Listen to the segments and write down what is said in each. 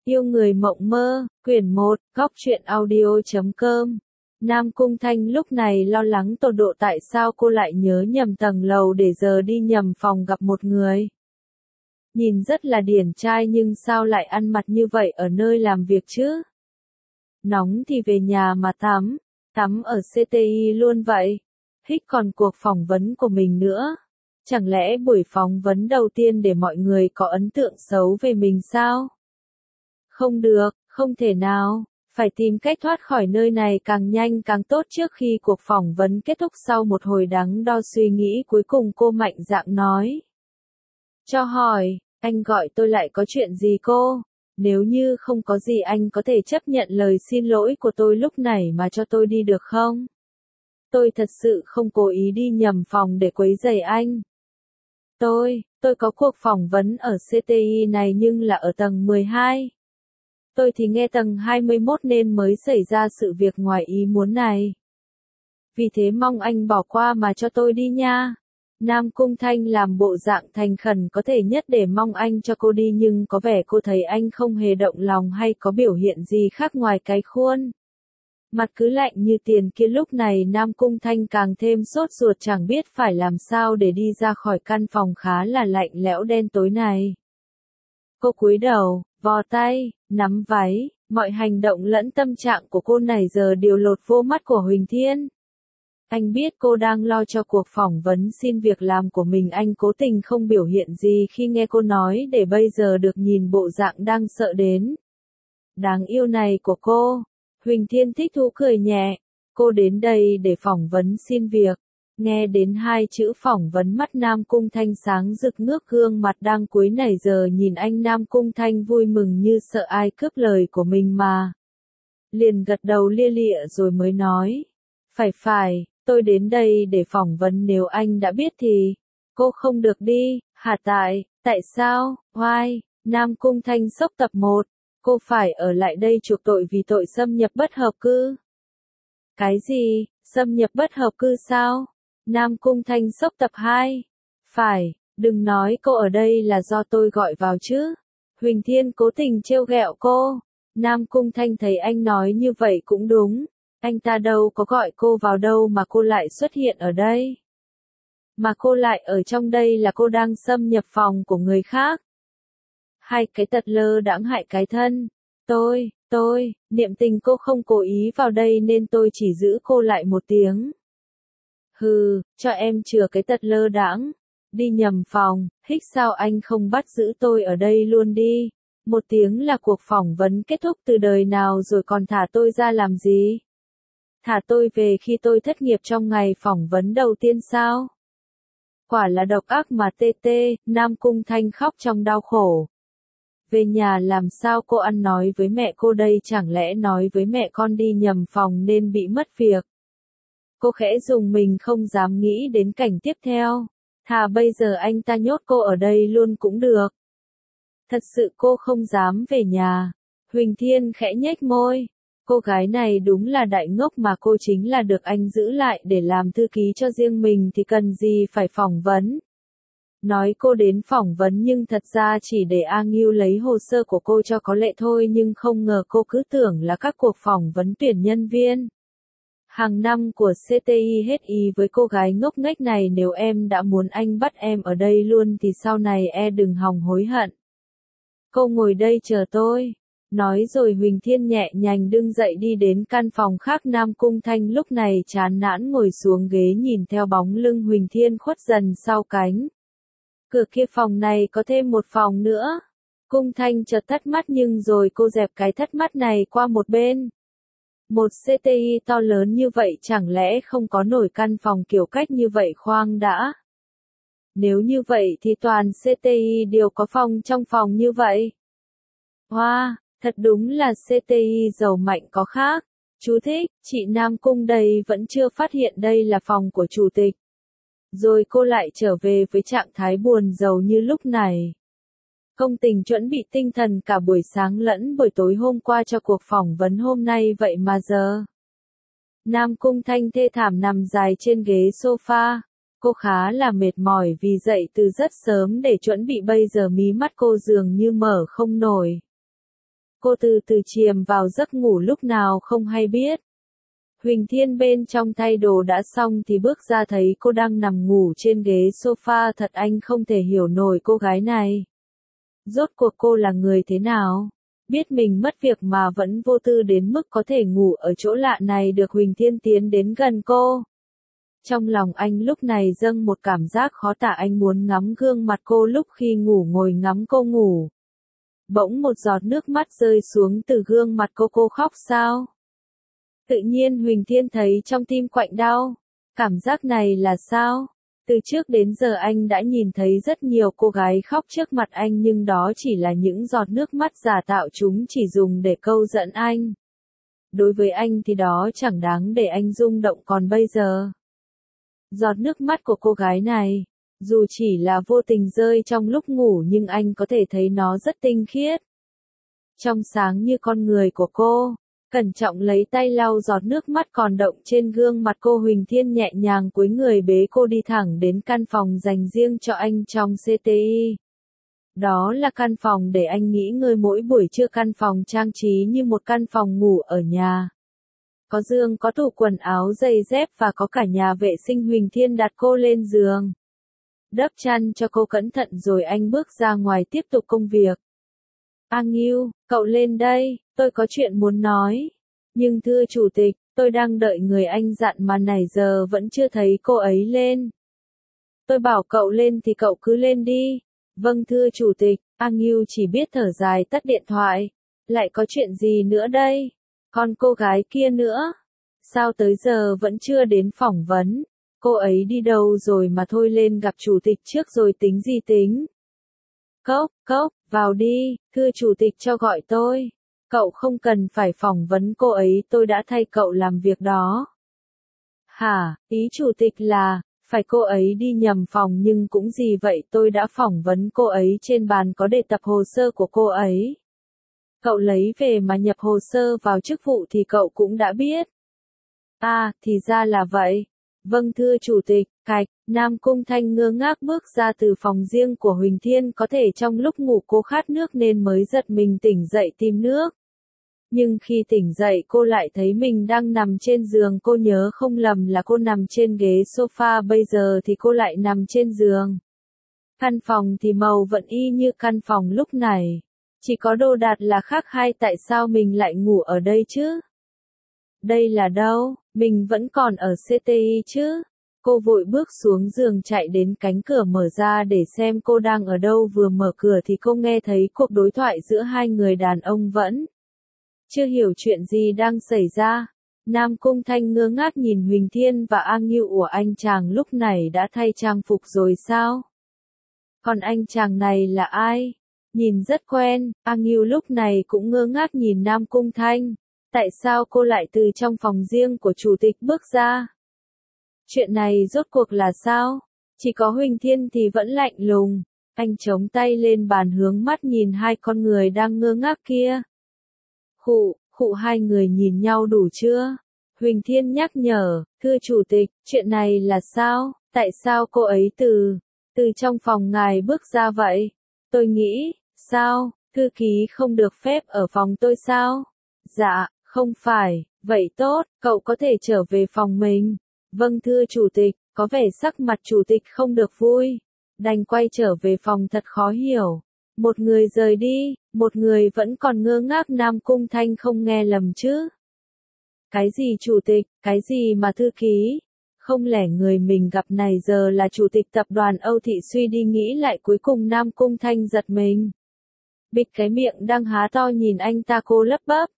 Yêu người mộng mơ, quyển 1, góc truyện audio.com. Nam Cung Thanh lúc này lo lắng tột độ tại sao cô lại nhớ nhầm tầng lầu để giờ đi nhầm phòng gặp một người. Nhìn rất là điển trai nhưng sao lại ăn mặc như vậy ở nơi làm việc chứ? Nóng thì về nhà mà tắm ở CTI luôn vậy. Hích còn cuộc phỏng vấn của mình nữa. Chẳng lẽ buổi phỏng vấn đầu tiên để mọi người có ấn tượng xấu về mình sao? Không được, không thể nào, phải tìm cách thoát khỏi nơi này càng nhanh càng tốt trước khi cuộc phỏng vấn kết thúc. Sau một hồi đắn đo suy nghĩ cuối cùng cô mạnh dạn nói. Cho hỏi, anh gọi tôi lại có chuyện gì cô? Nếu như không có gì anh có thể chấp nhận lời xin lỗi của tôi lúc này mà cho tôi đi được không? Tôi thật sự không cố ý đi nhầm phòng để quấy rầy anh. Tôi có cuộc phỏng vấn ở CTI này nhưng là ở tầng 12. Tôi thì nghe tầng 21 nên mới xảy ra sự việc ngoài ý muốn này. Vì thế mong anh bỏ qua mà cho tôi đi nha. Nam Cung Thanh làm bộ dạng thành khẩn có thể nhất để mong anh cho cô đi nhưng có vẻ cô thấy anh không hề động lòng hay có biểu hiện gì khác ngoài cái khuôn. Mặt cứ lạnh như tiền kia lúc này Nam Cung Thanh càng thêm sốt ruột chẳng biết phải làm sao để đi ra khỏi căn phòng khá là lạnh lẽo đen tối này. Cô cúi đầu, vò tay, nắm váy, mọi hành động lẫn tâm trạng của cô này giờ đều lột vô mắt của Huỳnh Thiên. Anh biết cô đang lo cho cuộc phỏng vấn xin việc làm của mình, anh cố tình không biểu hiện gì khi nghe cô nói để bây giờ được nhìn bộ dạng đang sợ đến đáng yêu này của cô. Huỳnh Thiên thích thú cười nhẹ, cô đến đây để phỏng vấn xin việc. Nghe đến hai chữ phỏng vấn mắt Nam Cung Thanh sáng rực ngước gương mặt đang cúi nảy giờ nhìn anh. Nam Cung Thanh vui mừng như sợ ai cướp lời của mình mà. Liền gật đầu lia lịa rồi mới nói. Phải, tôi đến đây để phỏng vấn, nếu anh đã biết thì cô không được đi. Hả? Tại sao? Why? Nam Cung Thanh sốc tập 1. Cô phải ở lại đây chuộc tội vì tội xâm nhập bất hợp cư. Cái gì? Xâm nhập bất hợp cư sao? Nam Cung Thanh sốc tập 2. Phải, đừng nói cô ở đây là do tôi gọi vào chứ. Huỳnh Thiên cố tình trêu ghẹo cô. Nam Cung Thanh thấy anh nói như vậy cũng đúng. Anh ta đâu có gọi cô vào đâu mà cô lại xuất hiện ở đây. Mà cô lại ở trong đây là cô đang xâm nhập phòng của người khác. Hai cái tật lơ đãng hại cái thân. Niệm tình cô không cố ý vào đây nên tôi chỉ giữ cô lại một tiếng. Hừ, cho em chừa cái tật lơ đãng. Đi nhầm phòng, hích sao anh không bắt giữ tôi ở đây luôn đi. Một tiếng là cuộc phỏng vấn kết thúc từ đời nào rồi còn thả tôi ra làm gì? Thả tôi về khi tôi thất nghiệp trong ngày phỏng vấn đầu tiên sao? Quả là độc ác mà tê. Nam Cung Thanh khóc trong đau khổ. Về nhà làm sao cô ăn nói với mẹ cô đây, chẳng lẽ nói với mẹ con đi nhầm phòng nên bị mất việc? Cô khẽ dùng mình không dám nghĩ đến cảnh tiếp theo. Thà bây giờ anh ta nhốt cô ở đây luôn cũng được. Thật sự cô không dám về nhà. Huỳnh Thiên khẽ nhếch môi. Cô gái này đúng là đại ngốc mà, cô chính là được anh giữ lại để làm thư ký cho riêng mình thì cần gì phải phỏng vấn. Nói cô đến phỏng vấn nhưng thật ra chỉ để A Ngưu lấy hồ sơ của cô cho có lệ thôi, nhưng không ngờ cô cứ tưởng là các cuộc phỏng vấn tuyển nhân viên hàng năm của CTI hết ý với cô gái ngốc nghếch này. Nếu em đã muốn anh bắt em ở đây luôn thì sau này đừng hòng hối hận. Cô ngồi đây chờ tôi. Nói rồi Huỳnh Thiên nhẹ nhàng đứng dậy đi đến căn phòng khác. Nam Cung Thanh lúc này chán nản ngồi xuống ghế nhìn theo bóng lưng Huỳnh Thiên khuất dần sau cánh cửa kia. Phòng này có thêm một phòng nữa. Cung Thanh chợt thất mắt nhưng rồi cô dẹp cái thất mắt này qua một bên. Một CTI to lớn như vậy chẳng lẽ không có nổi căn phòng kiểu cách như vậy khoang đã. Nếu như vậy thì toàn CTI đều có phòng trong phòng như vậy. Wow, thật đúng là CTI giàu mạnh có khác. Chú thích, chị Nam Cung đây vẫn chưa phát hiện đây là phòng của chủ tịch. Rồi cô lại trở về với trạng thái buồn rầu như lúc này. Công tình chuẩn bị tinh thần cả buổi sáng lẫn buổi tối hôm qua cho cuộc phỏng vấn hôm nay vậy mà giờ. Nam Cung Thanh thê thảm nằm dài trên ghế sofa. Cô khá là mệt mỏi vì dậy từ rất sớm để chuẩn bị, bây giờ mí mắt cô dường như mở không nổi. Cô từ từ chìm vào giấc ngủ lúc nào không hay biết. Huỳnh Thiên bên trong thay đồ đã xong thì bước ra thấy cô đang nằm ngủ trên ghế sofa, thật anh không thể hiểu nổi cô gái này. Rốt cuộc cô là người thế nào? Biết mình mất việc mà vẫn vô tư đến mức có thể ngủ ở chỗ lạ này được. Huỳnh Thiên tiến đến gần cô. Trong lòng anh lúc này dâng một cảm giác khó tả, anh muốn ngắm gương mặt cô lúc khi ngủ, ngồi ngắm cô ngủ. Bỗng một giọt nước mắt rơi xuống từ gương mặt cô khóc sao? Tự nhiên Huỳnh Thiên thấy trong tim quặn đau. Cảm giác này là sao? Từ trước đến giờ anh đã nhìn thấy rất nhiều cô gái khóc trước mặt anh, nhưng đó chỉ là những giọt nước mắt giả tạo, chúng chỉ dùng để câu dẫn anh. Đối với anh thì đó chẳng đáng để anh rung động, còn bây giờ. Giọt nước mắt của cô gái này, dù chỉ là vô tình rơi trong lúc ngủ nhưng anh có thể thấy nó rất tinh khiết. Trong sáng như con người của cô. Cẩn trọng lấy tay lau giọt nước mắt còn đọng trên gương mặt cô. Huỳnh Thiên nhẹ nhàng cúi người bế cô đi thẳng đến căn phòng dành riêng cho anh trong CTI. Đó là căn phòng để anh nghỉ ngơi mỗi buổi trưa, căn phòng trang trí như một căn phòng ngủ ở nhà. Có giường, có tủ quần áo, giày dép và có cả nhà vệ sinh. Huỳnh Thiên đặt cô lên giường, đắp chăn cho cô cẩn thận rồi anh bước ra ngoài tiếp tục công việc. A Ngưu, cậu lên đây, tôi có chuyện muốn nói. Nhưng thưa chủ tịch, tôi đang đợi người, anh dặn mà nãy giờ vẫn chưa thấy cô ấy lên. Tôi bảo cậu lên thì cậu cứ lên đi. Vâng thưa chủ tịch. A Ngưu chỉ biết thở dài tắt điện thoại. Lại có chuyện gì nữa đây? Còn cô gái kia nữa? Sao tới giờ vẫn chưa đến phỏng vấn? Cô ấy đi đâu rồi mà thôi, lên gặp chủ tịch trước rồi tính gì tính. Cốc, vào đi, thưa chủ tịch cho gọi tôi. Cậu không cần phải phỏng vấn cô ấy, tôi đã thay cậu làm việc đó. Hả, ý chủ tịch là, phải cô ấy đi nhầm phòng, nhưng cũng gì vậy, tôi đã phỏng vấn cô ấy, trên bàn có để tập hồ sơ của cô ấy. Cậu lấy về mà nhập hồ sơ vào chức vụ thì cậu cũng đã biết. À, thì ra là vậy. Vâng thưa chủ tịch. Cạch, Nam Cung Thanh ngơ ngác bước ra từ phòng riêng của Huỳnh Thiên, có thể trong lúc ngủ cô khát nước nên mới giật mình tỉnh dậy tìm nước. Nhưng khi tỉnh dậy cô lại thấy mình đang nằm trên giường, cô nhớ không lầm là cô nằm trên ghế sofa, bây giờ thì cô lại nằm trên giường. Căn phòng thì màu vẫn y như căn phòng lúc này. Chỉ có đồ đạc là khác. Hay tại sao mình lại ngủ ở đây chứ? Đây là đâu? Mình vẫn còn ở CTI chứ? Cô vội bước xuống giường chạy đến cánh cửa mở ra để xem cô đang ở đâu. Vừa mở cửa thì cô nghe thấy cuộc đối thoại giữa hai người đàn ông vẫn chưa hiểu chuyện gì đang xảy ra. Nam Cung Thanh ngơ ngác nhìn Huỳnh Thiên và A Ngưu. Ủa, anh chàng lúc này đã thay trang phục rồi sao? Còn anh chàng này là ai? Nhìn rất quen. A Ngưu lúc này cũng ngơ ngác nhìn Nam Cung Thanh. Tại sao cô lại từ trong phòng riêng của chủ tịch bước ra? Chuyện này rốt cuộc là sao? Chỉ có Huỳnh Thiên thì vẫn lạnh lùng. Anh chống tay lên bàn hướng mắt nhìn hai con người đang ngơ ngác kia. Khụ, hai người nhìn nhau đủ chưa? Huỳnh Thiên nhắc nhở, thưa chủ tịch, chuyện này là sao? Tại sao cô ấy từ trong phòng ngài bước ra vậy? Tôi nghĩ, sao, thư ký không được phép ở phòng tôi sao? Dạ, không phải, vậy tốt, cậu có thể trở về phòng mình. Vâng thưa chủ tịch. Có vẻ sắc mặt chủ tịch không được vui. Đành quay trở về phòng, thật khó hiểu. Một người rời đi, một người vẫn còn ngơ ngác. Nam Cung Thanh không nghe lầm chứ? Cái gì chủ tịch, cái gì mà thư ký? Không lẽ người mình gặp này giờ là chủ tịch tập đoàn Âu Thị? Suy đi nghĩ lại cuối cùng Nam Cung Thanh giật mình. Bịt cái miệng đang há to nhìn anh ta, cô lắp bắp.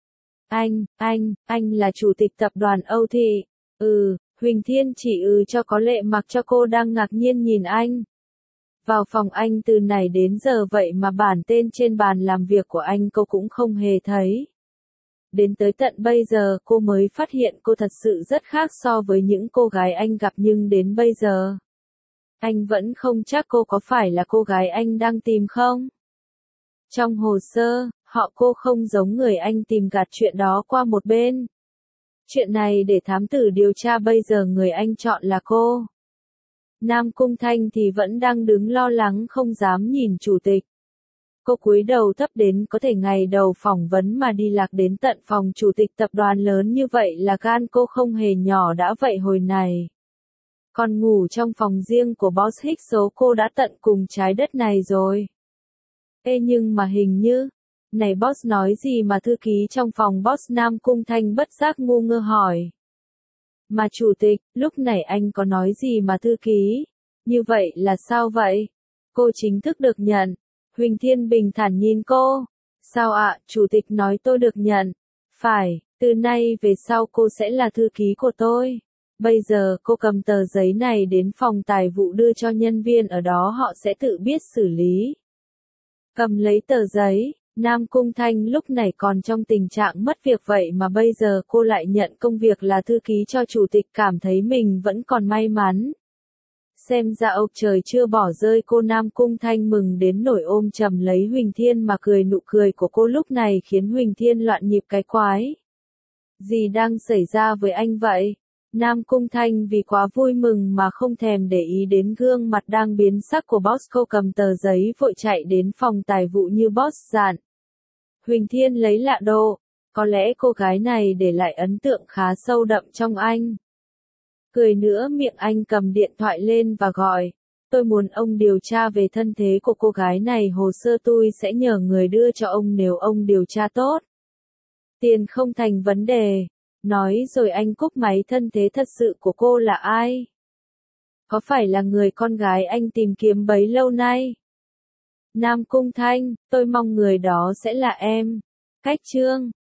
Anh là chủ tịch tập đoàn Âu Thị. Huỳnh Thiên chỉ cho có lệ, mặc cho cô đang ngạc nhiên nhìn anh. Vào phòng anh từ nãy đến giờ vậy mà bản tên trên bàn làm việc của anh cô cũng không hề thấy. Đến tới tận bây giờ cô mới phát hiện cô thật sự rất khác so với những cô gái anh gặp, nhưng đến bây giờ anh vẫn không chắc cô có phải là cô gái anh đang tìm không. Trong hồ sơ, cô không giống người anh tìm, gạt chuyện đó qua một bên. Chuyện này để thám tử điều tra, bây giờ người anh chọn là cô. Nam Cung Thanh thì vẫn đang đứng lo lắng không dám nhìn chủ tịch. Cô cúi đầu thấp đến có thể ngày đầu phỏng vấn mà đi lạc đến tận phòng chủ tịch tập đoàn lớn như vậy là gan cô không hề nhỏ đã vậy hồi này. Còn ngủ trong phòng riêng của boss Hicks số cô đã tận cùng trái đất này rồi. Ê nhưng mà hình như, này boss nói gì mà thư ký trong phòng boss Nam Cung Thanh bất giác ngu ngơ hỏi. Mà chủ tịch, lúc này anh có nói gì mà thư ký? Như vậy là sao vậy? Cô chính thức được nhận. Huỳnh Thiên bình thản nhìn cô. Sao ạ, chủ tịch nói tôi được nhận. Phải, từ nay về sau cô sẽ là thư ký của tôi. Bây giờ cô cầm tờ giấy này đến phòng tài vụ đưa cho nhân viên ở đó họ sẽ tự biết xử lý. Cầm lấy tờ giấy, Nam Cung Thanh lúc này còn trong tình trạng mất việc vậy mà bây giờ cô lại nhận công việc là thư ký cho chủ tịch cảm thấy mình vẫn còn may mắn. Xem ra ông trời chưa bỏ rơi cô Nam Cung Thanh mừng đến nỗi ôm chầm lấy Huỳnh Thiên mà cười nụ cười của cô lúc này khiến Huỳnh Thiên loạn nhịp cái quái. Gì đang xảy ra với anh vậy? Nam Cung Thanh vì quá vui mừng mà không thèm để ý đến gương mặt đang biến sắc của boss cô cầm tờ giấy vội chạy đến phòng tài vụ như boss dặn. Huỳnh Thiên lấy lạ đồ, có lẽ cô gái này để lại ấn tượng khá sâu đậm trong anh. Cười nữa miệng anh cầm điện thoại lên và gọi, tôi muốn ông điều tra về thân thế của cô gái này hồ sơ tôi sẽ nhờ người đưa cho ông nếu ông điều tra tốt. Tiền không thành vấn đề. Nói rồi anh cúp máy thân thế thật sự của cô là ai? Có phải là người con gái anh tìm kiếm bấy lâu nay? Nam Cung Thanh, tôi mong người đó sẽ là em. Cách chương